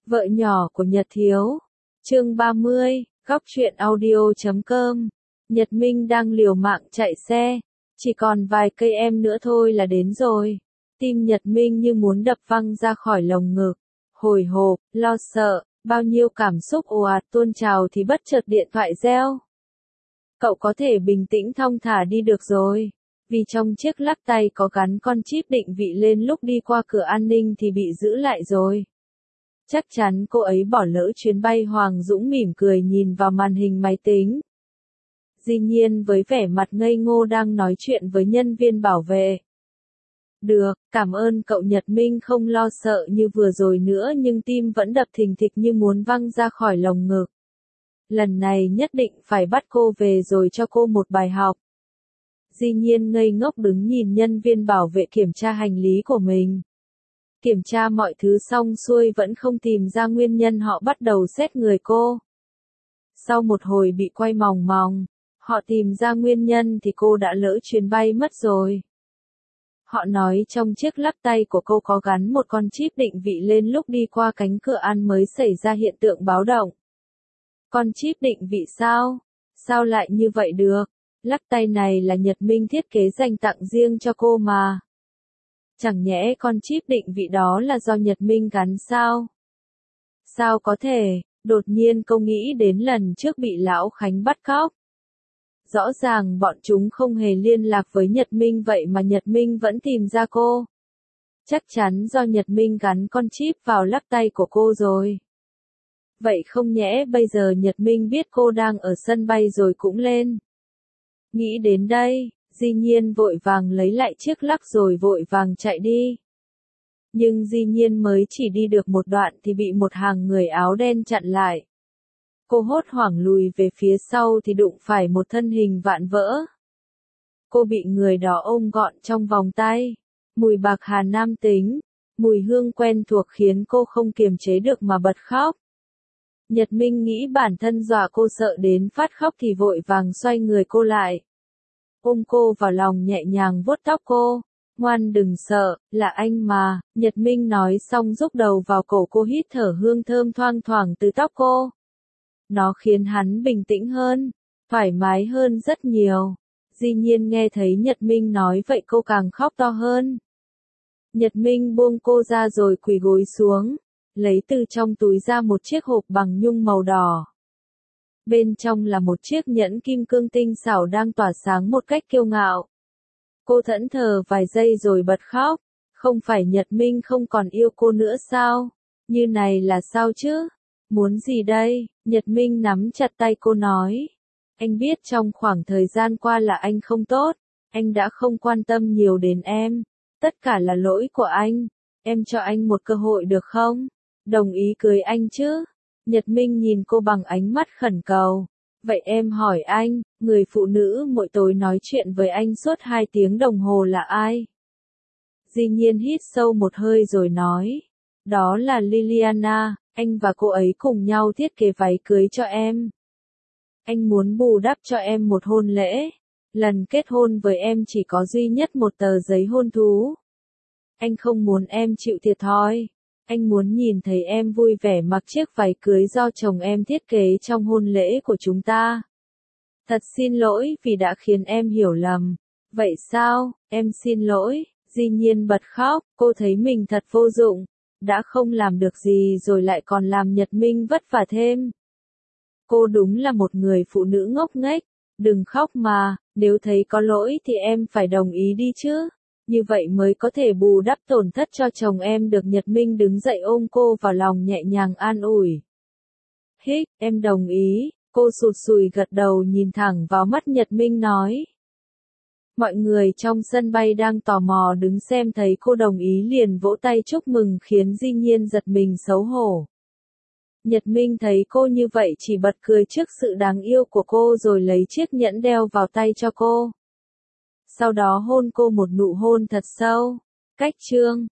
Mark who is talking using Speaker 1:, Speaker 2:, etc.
Speaker 1: Vợ nhỏ của Nhật Thiếu. Chương 30, góc truyện audio.com. Nhật Minh đang liều mạng chạy xe. Chỉ còn vài cây em nữa thôi là đến rồi. Tim Nhật Minh như muốn đập văng ra khỏi lồng ngực. Hồi hộp, lo sợ, bao nhiêu cảm xúc ồ ạt tuôn trào thì bất chợt điện thoại reo. Cậu có thể bình tĩnh thong thả đi được rồi. Vì trong chiếc lắc tay có gắn con chip định vị lên lúc đi qua cửa an ninh thì bị giữ lại rồi. Chắc chắn cô ấy bỏ lỡ chuyến bay. Hoàng Dũng mỉm cười nhìn vào màn hình máy tính. Dĩ nhiên với vẻ mặt ngây ngô đang nói chuyện với nhân viên bảo vệ. Được, cảm ơn cậu. Nhật Minh không lo sợ như vừa rồi nữa nhưng tim vẫn đập thình thịch như muốn văng ra khỏi lồng ngực. Lần này nhất định phải bắt cô về rồi cho cô một bài học. Dĩ nhiên ngây ngốc đứng nhìn nhân viên bảo vệ kiểm tra hành lý của mình. Kiểm tra mọi thứ xong xuôi vẫn không tìm ra nguyên nhân, họ bắt đầu xét người cô. Sau một hồi bị quay mòng mòng, họ tìm ra nguyên nhân thì cô đã lỡ chuyến bay mất rồi. Họ nói trong chiếc lắc tay của cô có gắn một con chip định vị lên lúc đi qua cánh cửa An mới xảy ra hiện tượng báo động. Con chip định vị sao? Sao lại như vậy được? Lắc tay này là Nhật Minh thiết kế dành tặng riêng cho cô mà. Chẳng nhẽ con chip định vị đó là do Nhật Minh gắn sao? Sao có thể? Đột nhiên cô nghĩ đến lần trước bị Lão Khánh bắt cóc. Rõ ràng bọn chúng không hề liên lạc với Nhật Minh vậy mà Nhật Minh vẫn tìm ra cô. Chắc chắn do Nhật Minh gắn con chip vào lắc tay của cô rồi. Vậy không nhẽ bây giờ Nhật Minh biết cô đang ở sân bay rồi cũng lên. Nghĩ đến đây, Dĩ Nhiên vội vàng lấy lại chiếc lắc rồi vội vàng chạy đi. Nhưng Dĩ Nhiên mới chỉ đi được một đoạn thì bị một hàng người áo đen chặn lại. Cô hốt hoảng lùi về phía sau thì đụng phải một thân hình vạm vỡ. Cô bị người đó ôm gọn trong vòng tay. Mùi bạc hà nam tính, mùi hương quen thuộc khiến cô không kiềm chế được mà bật khóc. Nhật Minh nghĩ bản thân dọa cô sợ đến phát khóc thì vội vàng xoay người cô lại. Ôm cô vào lòng nhẹ nhàng vuốt tóc cô. Ngoan đừng sợ, là anh mà. Nhật Minh nói xong rúc đầu vào cổ cô hít thở hương thơm thoang thoảng từ tóc cô. Nó khiến hắn bình tĩnh hơn, thoải mái hơn rất nhiều. Dĩ Nhiên nghe thấy Nhật Minh nói vậy cô càng khóc to hơn. Nhật Minh buông cô ra rồi quỳ gối xuống, lấy từ trong túi ra một chiếc hộp bằng nhung màu đỏ. Bên trong là một chiếc nhẫn kim cương tinh xảo đang tỏa sáng một cách kiêu ngạo. Cô thẫn thờ vài giây rồi bật khóc. Không phải Nhật Minh không còn yêu cô nữa sao? Như này là sao chứ? Muốn gì đây? Nhật Minh nắm chặt tay cô nói. Anh biết trong khoảng thời gian qua là anh không tốt. Anh đã không quan tâm nhiều đến em. Tất cả là lỗi của anh. Em cho anh một cơ hội được không? Đồng ý cưới anh chứ? Nhật Minh nhìn cô bằng ánh mắt khẩn cầu. Vậy em hỏi anh, người phụ nữ mỗi tối nói chuyện với anh suốt 2 tiếng đồng hồ là ai? Dĩ Nhiên hít sâu một hơi rồi nói. Đó là Liliana, anh và cô ấy cùng nhau thiết kế váy cưới cho em. Anh muốn bù đắp cho em một hôn lễ. Lần kết hôn với em chỉ có duy nhất một tờ giấy hôn thú. Anh không muốn em chịu thiệt thòi. Anh muốn nhìn thấy em vui vẻ mặc chiếc váy cưới do chồng em thiết kế trong hôn lễ của chúng ta. Thật xin lỗi vì đã khiến em hiểu lầm. Vậy sao, em xin lỗi. Dĩ Nhiên bật khóc, cô thấy mình thật vô dụng. Đã không làm được gì rồi lại còn làm Nhật Minh vất vả thêm. Cô đúng là một người phụ nữ ngốc nghếch. Đừng khóc mà, nếu thấy có lỗi thì em phải đồng ý đi chứ. Như vậy mới có thể bù đắp tổn thất cho chồng em được. Nhật Minh đứng dậy ôm cô vào lòng nhẹ nhàng an ủi. Hích, em đồng ý. Cô sụt sùi gật đầu nhìn thẳng vào mắt Nhật Minh nói. Mọi người trong sân bay đang tò mò đứng xem thấy cô đồng ý liền vỗ tay chúc mừng khiến Dĩ Nhiên giật mình xấu hổ. Nhật Minh thấy cô như vậy chỉ bật cười trước sự đáng yêu của cô rồi lấy chiếc nhẫn đeo vào tay cho cô. Sau đó hôn cô một nụ hôn thật sâu. Cách chương